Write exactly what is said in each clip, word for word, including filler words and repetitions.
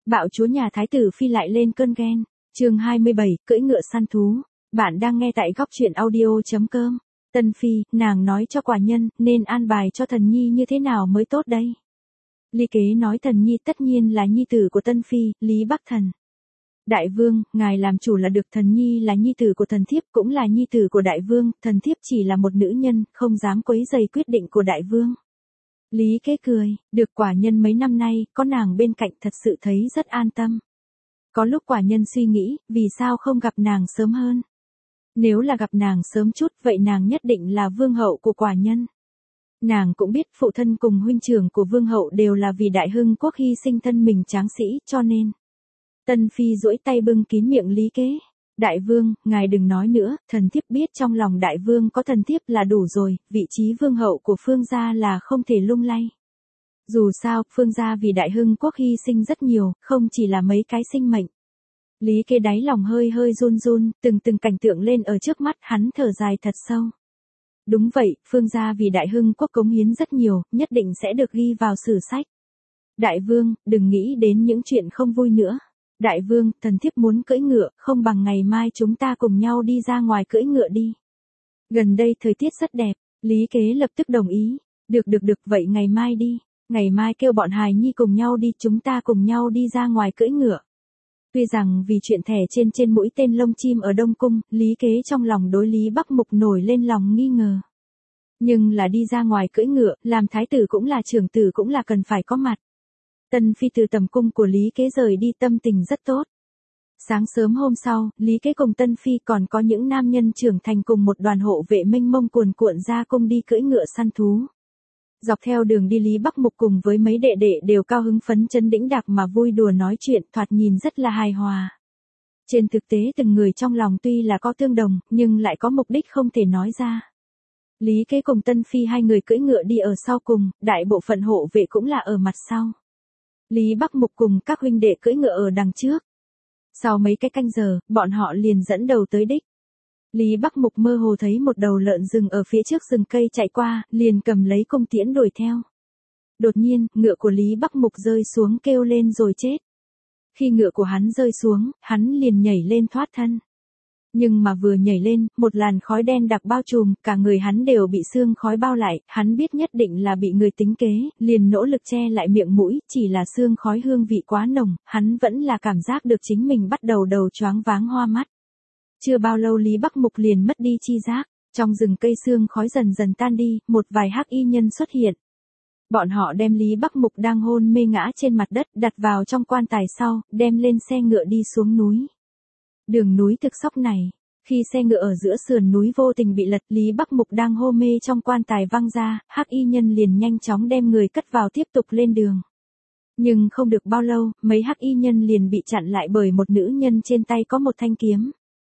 Bạo chúa nhà Thái tử Phi lại lên cơn ghen. Chương hai mươi bảy, cưỡi ngựa săn thú. Bạn đang nghe tại góc truyện audio chấm com. Tân Phi, nàng nói cho quả nhân, nên an bài cho thần nhi như thế nào mới tốt đây? Ly Kế nói thần nhi tất nhiên là nhi tử của Tân Phi, Lý Bắc Thần. Đại vương, ngài làm chủ là được, thần nhi là nhi tử của thần thiếp, cũng là nhi tử của đại vương, thần thiếp chỉ là một nữ nhân, không dám quấy rầy quyết định của đại vương. Lý Kế cười, được, quả nhân mấy năm nay, có nàng bên cạnh thật sự thấy rất an tâm. Có lúc quả nhân suy nghĩ, vì sao không gặp nàng sớm hơn? Nếu là gặp nàng sớm chút, vậy nàng nhất định là vương hậu của quả nhân. Nàng cũng biết phụ thân cùng huynh trưởng của vương hậu đều là vì đại hưng quốc hy sinh thân mình tráng sĩ, cho nên. Tân Phi duỗi tay bưng kín miệng Lý Kế. Đại vương, ngài đừng nói nữa, thần thiếp biết trong lòng đại vương có thần thiếp là đủ rồi, vị trí vương hậu của phương gia là không thể lung lay. Dù sao, phương gia vì đại hưng quốc hy sinh rất nhiều, không chỉ là mấy cái sinh mệnh. Lý Kế đáy lòng hơi hơi run run, từng từng cảnh tượng lên ở trước mắt, hắn thở dài thật sâu. Đúng vậy, phương gia vì đại hưng quốc cống hiến rất nhiều, nhất định sẽ được ghi vào sử sách. Đại vương, đừng nghĩ đến những chuyện không vui nữa. Đại vương, thần thiếp muốn cưỡi ngựa, không bằng ngày mai chúng ta cùng nhau đi ra ngoài cưỡi ngựa đi. Gần đây thời tiết rất đẹp, Lý Kế lập tức đồng ý. Được được được, vậy ngày mai đi. Ngày mai kêu bọn hài nhi cùng nhau đi, chúng ta cùng nhau đi ra ngoài cưỡi ngựa. Tuy rằng vì chuyện thẻ trên trên mũi tên lông chim ở Đông Cung, Lý Kế trong lòng đối Lý Bắc Mục nổi lên lòng nghi ngờ. Nhưng là đi ra ngoài cưỡi ngựa, làm thái tử cũng là trưởng tử cũng là cần phải có mặt. Tân Phi từ tầm cung của Lý Kế rời đi tâm tình rất tốt. Sáng sớm hôm sau, Lý Kế cùng Tân Phi còn có những nam nhân trưởng thành cùng một đoàn hộ vệ mênh mông cuồn cuộn ra cung đi cưỡi ngựa săn thú. Dọc theo đường đi Lý Bắc Mục cùng với mấy đệ đệ đều cao hứng phấn chấn đĩnh đạc mà vui đùa nói chuyện, thoạt nhìn rất là hài hòa. Trên thực tế từng người trong lòng tuy là có tương đồng, nhưng lại có mục đích không thể nói ra. Lý Kế cùng Tân Phi hai người cưỡi ngựa đi ở sau cùng, đại bộ phận hộ vệ cũng là ở mặt sau. Lý Bắc Mục cùng các huynh đệ cưỡi ngựa ở đằng trước. Sau mấy cái canh giờ, bọn họ liền dẫn đầu tới đích. Lý Bắc Mục mơ hồ thấy một đầu lợn rừng ở phía trước rừng cây chạy qua, liền cầm lấy cung tiễn đuổi theo. Đột nhiên, ngựa của Lý Bắc Mục rơi xuống kêu lên rồi chết. Khi ngựa của hắn rơi xuống, hắn liền nhảy lên thoát thân. Nhưng mà vừa nhảy lên, một làn khói đen đặc bao trùm, cả người hắn đều bị sương khói bao lại, hắn biết nhất định là bị người tính kế, liền nỗ lực che lại miệng mũi, chỉ là sương khói hương vị quá nồng, hắn vẫn là cảm giác được chính mình bắt đầu đầu choáng váng hoa mắt. Chưa bao lâu Lý Bắc Mục liền mất đi chi giác, trong rừng cây sương khói dần dần tan đi, một vài hắc y nhân xuất hiện. Bọn họ đem Lý Bắc Mục đang hôn mê ngã trên mặt đất đặt vào trong quan tài sau, đem lên xe ngựa đi xuống núi. Đường núi thực sóc này, khi xe ngựa ở giữa sườn núi vô tình bị lật, Lý Bắc Mục đang hôn mê trong quan tài văng ra, hắc y nhân liền nhanh chóng đem người cất vào tiếp tục lên đường. Nhưng không được bao lâu, mấy hắc y nhân liền bị chặn lại bởi một nữ nhân trên tay có một thanh kiếm.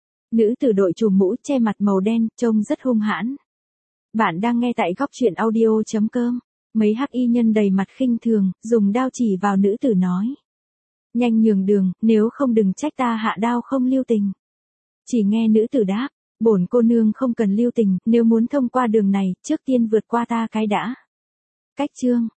Nữ tử đội trùm mũ che mặt màu đen, trông rất hung hãn. Bạn đang nghe tại góc truyện audio chấm com. Mấy hắc y nhân đầy mặt khinh thường, dùng đao chỉ vào nữ tử nói. Nhanh nhường đường, nếu không đừng trách ta hạ đao không lưu tình. Chỉ nghe nữ tử đáp, bổn cô nương không cần lưu tình, nếu muốn thông qua đường này, trước tiên vượt qua ta cái đã. Cách chương,